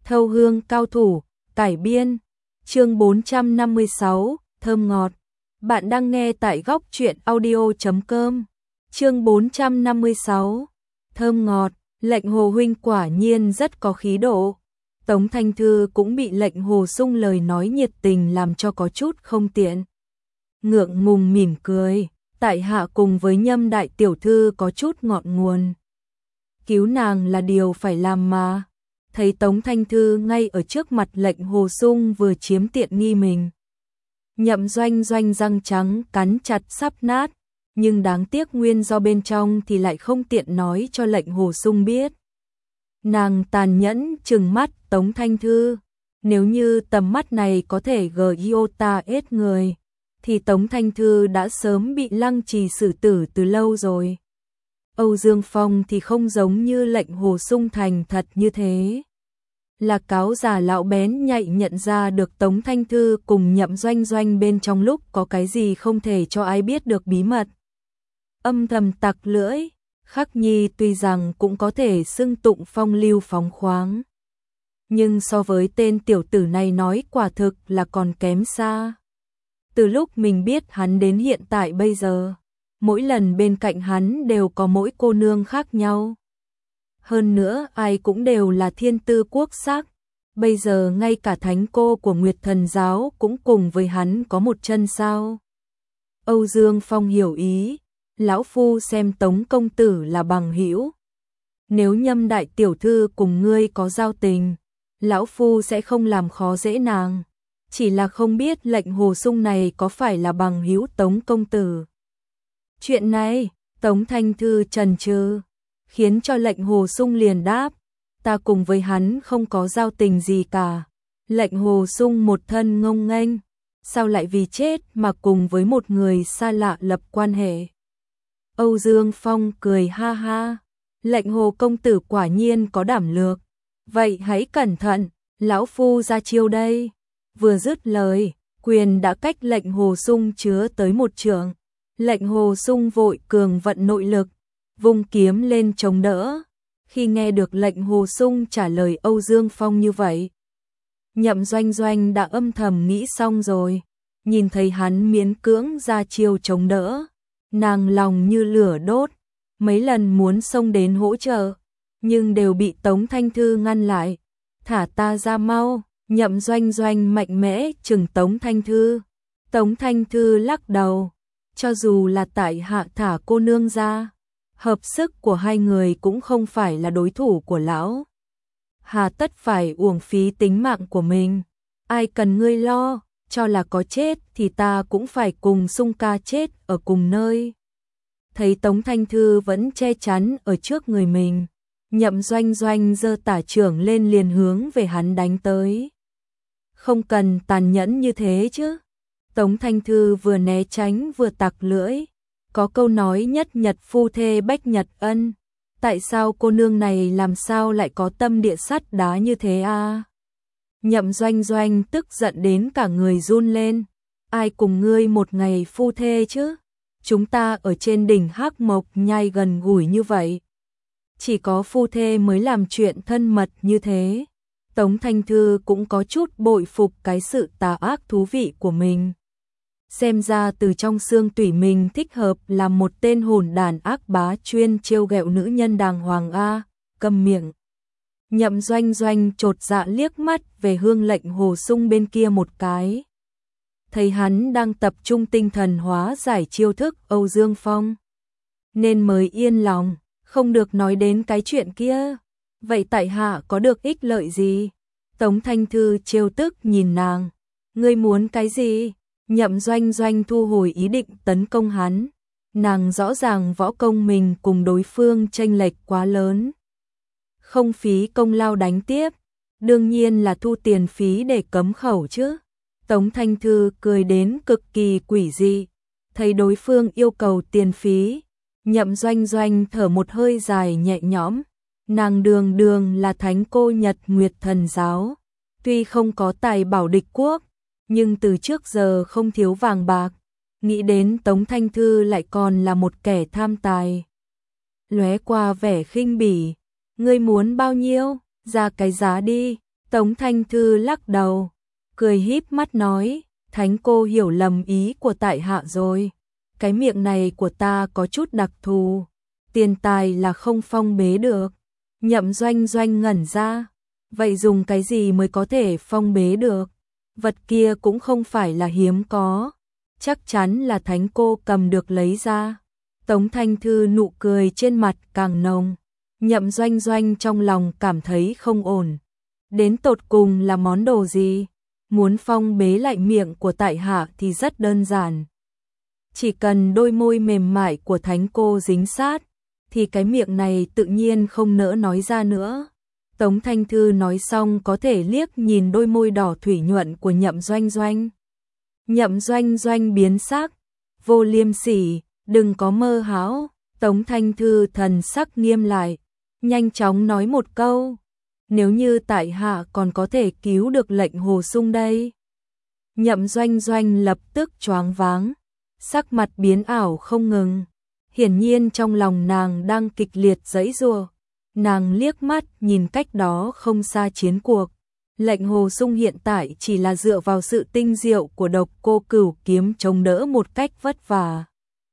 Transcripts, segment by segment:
Thâu hương cao thủ, cải biên, chương 456, thơm ngọt. Bạn đang nghe tại góc truyện audio.com. Chương 456, thơm ngọt. Lệnh Hồ huynh quả nhiên rất có khí độ. Tống Thanh Thư cũng bị Lệnh Hồ Sung lời nói nhiệt tình làm cho có chút không tiện. Ngượng ngùng mỉm cười, tại hạ cùng với Nhâm đại tiểu thư có chút ngọn nguồn. Cứu nàng là điều phải làm mà. Thấy Tống Thanh Thư ngay ở trước mặt Lệnh Hồ Sung vừa chiếm tiện nghi mình. Nhậm Doanh Doanh răng trắng cắn chặt sắp nát, nhưng đáng tiếc nguyên do bên trong thì lại không tiện nói cho Lệnh Hồ Sung biết. Nàng tàn nhẫn trừng mắt Tống Thanh Thư, nếu như tầm mắt này có thể giota ết người, thì Tống Thanh Thư đã sớm bị lăng trì xử tử từ lâu rồi. Âu Dương Phong thì không giống như Lệnh Hồ Sung thành thật như thế. Là cáo già lão bén nhạy nhận ra được Tống Thanh Thư cùng Nhậm Doanh Doanh bên trong lúc có cái gì không thể cho ai biết được bí mật. Âm thầm tặc lưỡi, Khắc Nhi tuy rằng cũng có thể xưng tụng phong lưu phóng khoáng, nhưng so với tên tiểu tử này nói quả thực là còn kém xa. Từ lúc mình biết hắn đến hiện tại bây giờ, mỗi lần bên cạnh hắn đều có mỗi cô nương khác nhau. Hơn nữa ai cũng đều là thiên tư quốc sắc. Bây giờ ngay cả thánh cô của Nguyệt Thần Giáo cũng cùng với hắn có một chân sao. Âu Dương Phong hiểu ý, lão phu xem Tống công tử là bằng hữu. Nếu Nhâm đại tiểu thư cùng ngươi có giao tình, lão phu sẽ không làm khó dễ nàng. Chỉ là không biết Lệnh Hồ Sung này có phải là bằng hữu Tống công tử. Chuyện này, Tống Thanh Thư chần chừ, khiến cho Lệnh Hồ Sung liền đáp, ta cùng với hắn không có giao tình gì cả. Lệnh Hồ Sung một thân ngông nghênh, sao lại vì chết mà cùng với một người xa lạ lập quan hệ. Âu Dương Phong cười ha ha, Lệnh Hồ công tử quả nhiên có đảm lược, vậy hãy cẩn thận, lão phu ra chiêu đây. Vừa dứt lời, quyền đã cách Lệnh Hồ Sung chứa tới một trượng. Lệnh Hồ Sung vội cường vận nội lực, vung kiếm lên chống đỡ. Khi nghe được Lệnh Hồ Sung trả lời Âu Dương Phong như vậy, Nhậm Doanh Doanh đã âm thầm nghĩ xong rồi. Nhìn thấy hắn miễn cưỡng ra chiêu chống đỡ, nàng lòng như lửa đốt, mấy lần muốn xông đến hỗ trợ, nhưng đều bị Tống Thanh Thư ngăn lại. Thả ta ra mau. Nhậm Doanh Doanh mạnh mẽ trừng Tống Thanh Thư. Tống Thanh Thư lắc đầu, cho dù là tại hạ thả cô nương ra, hợp sức của hai người cũng không phải là đối thủ của lão. Hà tất phải uổng phí tính mạng của mình. Ai cần ngươi lo, cho là có chết thì ta cũng phải cùng Sung ca chết ở cùng nơi. Thấy Tống Thanh Thư vẫn che chắn ở trước người mình, Nhậm Doanh Doanh giơ tả chưởng lên liền hướng về hắn đánh tới. Không cần tàn nhẫn như thế chứ. Tống Thanh Thư vừa né tránh vừa tặc lưỡi. Có câu nói nhất nhật phu thê bách nhật ân. Tại sao cô nương này làm sao lại có tâm địa sắt đá như thế à? Nhậm Doanh Doanh tức giận đến cả người run lên. Ai cùng ngươi một ngày phu thê chứ? Chúng ta ở trên đỉnh Hắc Mộc Nhai gần gũi như vậy. Chỉ có phu thê mới làm chuyện thân mật như thế. Tống Thanh Thư cũng có chút bội phục cái sự tà ác thú vị của mình. Xem ra từ trong xương tủy mình thích hợp làm một tên hồn đàn ác bá chuyên trêu ghẹo nữ nhân đàng hoàng a. Câm miệng. Nhậm Doanh Doanh chột dạ liếc mắt về Hương Lệnh Hồ Sung bên kia một cái. Thấy hắn đang tập trung tinh thần hóa giải chiêu thức Âu Dương Phong, nên mới yên lòng, không được nói đến cái chuyện kia. Vậy tại hạ có được ích lợi gì? Tống Thanh Thư trêu tức nhìn nàng. Ngươi muốn cái gì? Nhậm Doanh Doanh thu hồi ý định tấn công hắn. Nàng rõ ràng võ công mình cùng đối phương chênh lệch quá lớn. Không phí công lao đánh tiếp, đương nhiên là thu tiền phí để cấm khẩu chứ. Tống Thanh Thư cười đến cực kỳ quỷ dị. Thấy đối phương yêu cầu tiền phí, Nhậm Doanh Doanh thở một hơi dài nhẹ nhõm. Nàng đường đường là thánh cô Nhật Nguyệt Thần Giáo, tuy không có tài bảo địch quốc, nhưng từ trước giờ không thiếu vàng bạc. Nghĩ đến Tống Thanh Thư lại còn là một kẻ tham tài, lóe qua vẻ khinh bỉ. Ngươi muốn bao nhiêu? Ra cái giá đi. Tống Thanh Thư lắc đầu, cười híp mắt nói, Thánh cô hiểu lầm ý của tại hạ rồi. Cái miệng này của ta có chút đặc thù, tiền tài là không phong bế được. Nhậm Doanh Doanh ngẩn ra, vậy dùng cái gì mới có thể phong bế được? Vật kia cũng không phải là hiếm có, chắc chắn là Thánh cô cầm được lấy ra. Tống Thanh Thư nụ cười trên mặt càng nồng, Nhậm Doanh Doanh trong lòng cảm thấy không ổn. Đến tột cùng là món đồ gì? Muốn phong bế lại miệng của tại hạ thì rất đơn giản. Chỉ cần đôi môi mềm mại của Thánh cô dính sát, thì cái miệng này tự nhiên không nỡ nói ra nữa. Tống Thanh Thư nói xong có thể liếc nhìn đôi môi đỏ thủy nhuận của Nhậm Doanh Doanh. Nhậm Doanh Doanh biến sắc, vô liêm sỉ, đừng có mơ hão. Tống Thanh Thư thần sắc nghiêm lại, nhanh chóng nói một câu, nếu như tại hạ còn có thể cứu được lệnh Hồ Sung đây. Nhậm Doanh Doanh lập tức choáng váng, sắc mặt biến ảo không ngừng. Hiển nhiên trong lòng nàng đang kịch liệt giãy giụa. Nàng liếc mắt nhìn cách đó không xa chiến cuộc. Lệnh Hồ Sung hiện tại chỉ là dựa vào sự tinh diệu của Độc Cô Cửu kiếm chống đỡ một cách vất vả.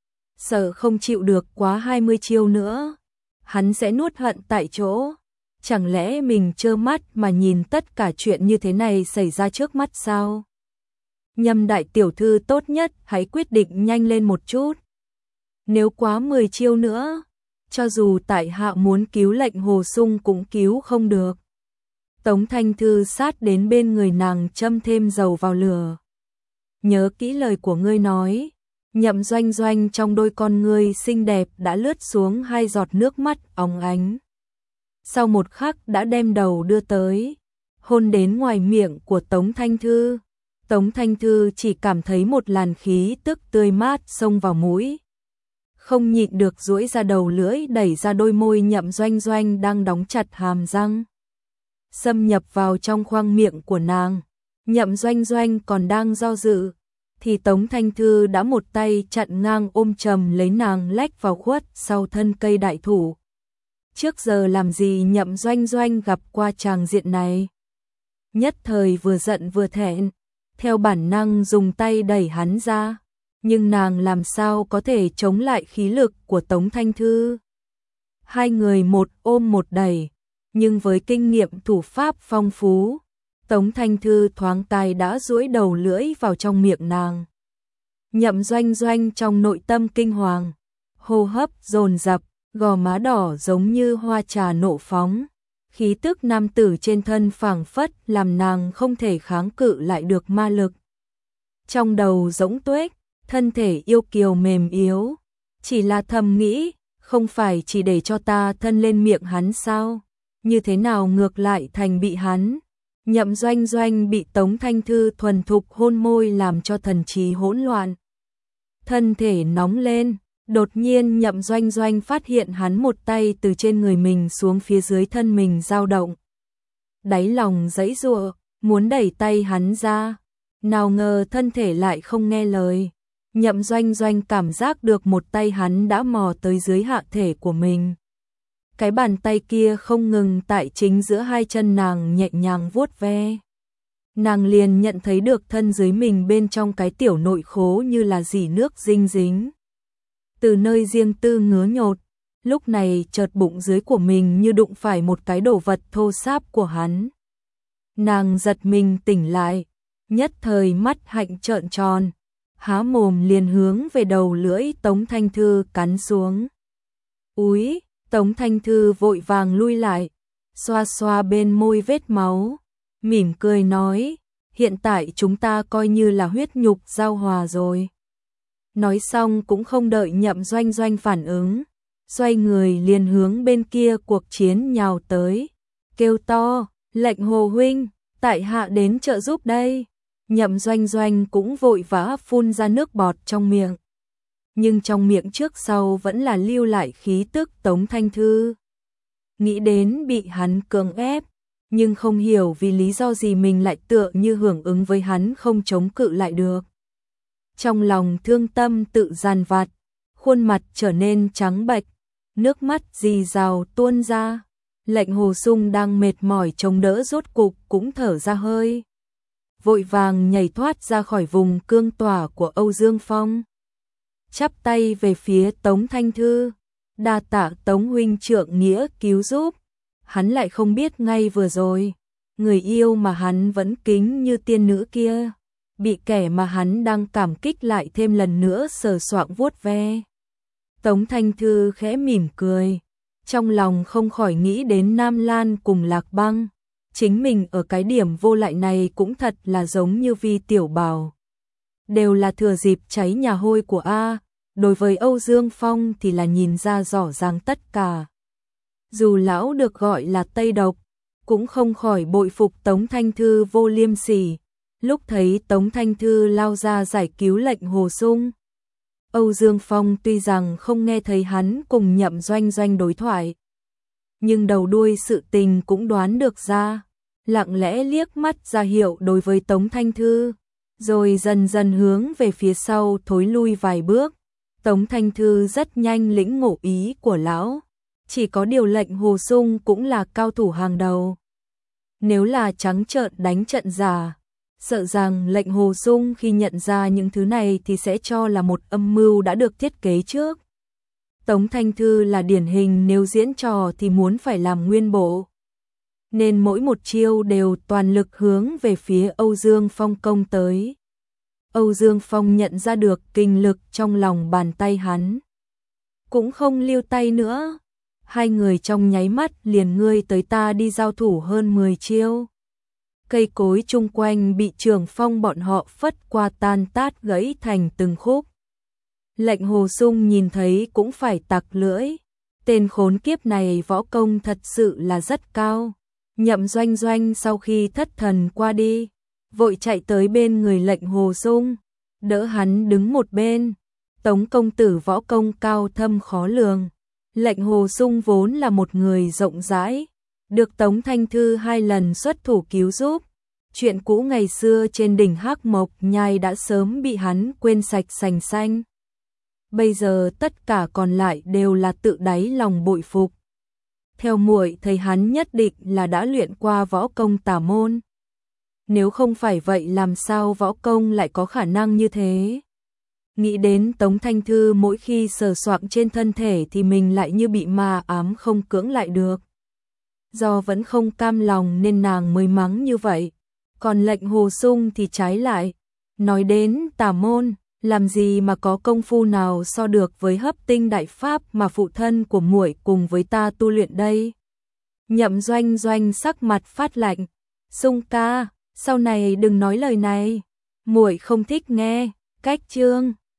Sợ không chịu được quá 20 chiêu nữa, hắn sẽ nuốt hận tại chỗ. Chẳng lẽ mình trơ mắt mà nhìn tất cả chuyện như thế này xảy ra trước mắt sao? Nhâm đại tiểu thư tốt nhất hãy quyết định nhanh lên một chút. Nếu quá 10 chiêu nữa, cho dù tại hạ muốn cứu lệnh Hồ Sung cũng cứu không được. Tống Thanh Thư sát đến bên người nàng châm thêm dầu vào lửa. Nhớ kỹ lời của ngươi nói. Nhậm Doanh Doanh trong đôi con ngươi xinh đẹp đã lướt xuống 2 giọt nước mắt óng ánh. Sau một khắc đã đem đầu đưa tới, hôn đến ngoài miệng của Tống Thanh Thư. Tống Thanh Thư chỉ cảm thấy một làn khí tức tươi mát xông vào mũi. Không nhịn được duỗi ra đầu lưỡi đẩy ra đôi môi Nhậm Doanh Doanh đang đóng chặt hàm răng. Xâm nhập vào trong khoang miệng của nàng. Nhậm Doanh Doanh còn đang do dự, thì Tống Thanh Thư đã một tay chặn ngang ôm chầm lấy nàng lách vào khuất sau thân cây đại thụ. Trước giờ làm gì Nhậm Doanh Doanh gặp qua tràng diện này. Nhất thời vừa giận vừa thẹn, theo bản năng dùng tay đẩy hắn ra. Nhưng nàng làm sao có thể chống lại khí lực của Tống Thanh Thư. Hai người một ôm một đẩy, nhưng với kinh nghiệm thủ pháp phong phú, Tống Thanh Thư thoáng cái đã duỗi đầu lưỡi vào trong miệng nàng. Nhậm Doanh Doanh trong nội tâm kinh hoàng, hô hấp dồn dập, gò má đỏ giống như hoa trà nộ phóng. Khí tức nam tử trên thân phảng phất làm nàng không thể kháng cự lại được ma lực. Trong đầu rỗng tuếch, thân thể yêu kiều mềm yếu, chỉ là thầm nghĩ, không phải chỉ để cho ta thân lên miệng hắn sao? Như thế nào ngược lại thành bị hắn? Nhậm Doanh Doanh bị Tống Thanh Thư thuần thục hôn môi làm cho thần trí hỗn loạn. Thân thể nóng lên, đột nhiên Nhậm Doanh Doanh phát hiện hắn một tay từ trên người mình xuống phía dưới thân mình dao động. Đáy lòng giãy giụa, muốn đẩy tay hắn ra, nào ngờ thân thể lại không nghe lời. Nhậm Doanh Doanh cảm giác được một tay hắn đã mò tới dưới hạ thể của mình. Cái bàn tay kia không ngừng tại chính giữa hai chân nàng nhẹ nhàng vuốt ve. Nàng liền nhận thấy được thân dưới mình bên trong cái tiểu nội khố như là dỉ nước dinh dính. Từ nơi riêng tư ngứa nhột, lúc này chợt bụng dưới của mình như đụng phải một cái đồ vật thô ráp của hắn. Nàng giật mình tỉnh lại, nhất thời mắt hạnh trợn tròn, há mồm liền hướng về đầu lưỡi Tống Thanh Thư cắn xuống. Úi! Tống Thanh Thư vội vàng lui lại, xoa xoa bên môi vết máu, mỉm cười nói, hiện tại chúng ta coi như là huyết nhục giao hòa rồi. Nói xong cũng không đợi Nhậm Doanh Doanh phản ứng, xoay người liền hướng bên kia cuộc chiến nhào tới, kêu to, lệnh Hồ huynh, tại hạ đến trợ giúp đây. Nhậm Doanh Doanh cũng vội vã phun ra nước bọt trong miệng. Nhưng trong miệng trước sau vẫn là lưu lại khí tức Tống Thanh Thư. Nghĩ đến bị hắn cưỡng ép, nhưng không hiểu vì lý do gì mình lại tựa như hưởng ứng với hắn không chống cự lại được. Trong lòng thương tâm tự dằn vặt, khuôn mặt trở nên trắng bệch, nước mắt rì rào tuôn ra. Lệnh Hồ Sung đang mệt mỏi chống đỡ rốt cục cũng thở ra hơi. Vội vàng nhảy thoát ra khỏi vùng cương tỏa của Âu Dương Phong. Chắp tay về phía Tống Thanh Thư. Đa tạ Tống huynh trượng nghĩa cứu giúp. Hắn lại không biết ngay vừa rồi, người yêu mà hắn vẫn kính như tiên nữ kia, bị kẻ mà hắn đang cảm kích lại thêm lần nữa sờ soạng vuốt ve. Tống Thanh Thư khẽ mỉm cười, trong lòng không khỏi nghĩ đến Nam Lan cùng Lạc Băng. Chính mình ở cái điểm vô lại này cũng thật là giống như Vi Tiểu Bảo. Đều là thừa dịp cháy nhà hôi của A, đối với Âu Dương Phong thì là nhìn ra rõ ràng tất cả. Dù lão được gọi là Tây Độc, cũng không khỏi bội phục Tống Thanh Thư vô liêm sỉ. Lúc thấy Tống Thanh Thư lao ra giải cứu Lệnh Hồ Sung, Âu Dương Phong tuy rằng không nghe thấy hắn cùng Nhậm Doanh Doanh đối thoại, nhưng đầu đuôi sự tình cũng đoán được ra, lặng lẽ liếc mắt ra hiệu đối với Tống Thanh Thư, rồi dần dần hướng về phía sau thối lui vài bước. Tống Thanh Thư rất nhanh lĩnh ngộ ý của lão, chỉ có điều Lệnh Hồ Sung cũng là cao thủ hàng đầu. Nếu là trắng trợn đánh trận giả, sợ rằng Lệnh Hồ Sung khi nhận ra những thứ này thì sẽ cho là một âm mưu đã được thiết kế trước. Tống Thanh Thư là điển hình nếu diễn trò thì muốn phải làm nguyên bộ, nên mỗi một chiêu đều toàn lực hướng về phía Âu Dương Phong công tới. Âu Dương Phong nhận ra được kinh lực trong lòng bàn tay hắn, cũng không lưu tay nữa. Hai người trong nháy mắt liền ngươi tới ta đi giao thủ hơn 10 chiêu. Cây cối chung quanh bị Trường Phong bọn họ phất qua tan tát gãy thành từng khúc. Lệnh Hồ Sung nhìn thấy cũng phải tặc lưỡi. Tên khốn kiếp này võ công thật sự là rất cao. Nhậm Doanh Doanh sau khi thất thần qua đi, vội chạy tới bên người Lệnh Hồ Sung, đỡ hắn đứng một bên. Tống công tử võ công cao thâm khó lường. Lệnh Hồ Sung vốn là một người rộng rãi, được Tống Thanh Thư 2 lần xuất thủ cứu giúp. Chuyện cũ ngày xưa trên đỉnh Hắc Mộc Nhai đã sớm bị hắn quên sạch sành xanh. Bây giờ tất cả còn lại đều là tự đáy lòng bội phục. Theo muội thấy hắn nhất định là đã luyện qua võ công tà môn. Nếu không phải vậy làm sao võ công lại có khả năng như thế? Nghĩ đến Tống Thanh Thư mỗi khi sờ soạng trên thân thể thì mình lại như bị ma ám không cưỡng lại được. Do vẫn không cam lòng nên nàng mới mắng như vậy. Còn Lệnh Hồ Sung thì trái lại. Nói đến tà môn, làm gì mà có công phu nào so được với Hấp Tinh Đại Pháp mà phụ thân của muội cùng với ta tu luyện đây. Nhậm Doanh Doanh sắc mặt phát lạnh. Sung ca, sau này đừng nói lời này. Muội không thích nghe. Cách chương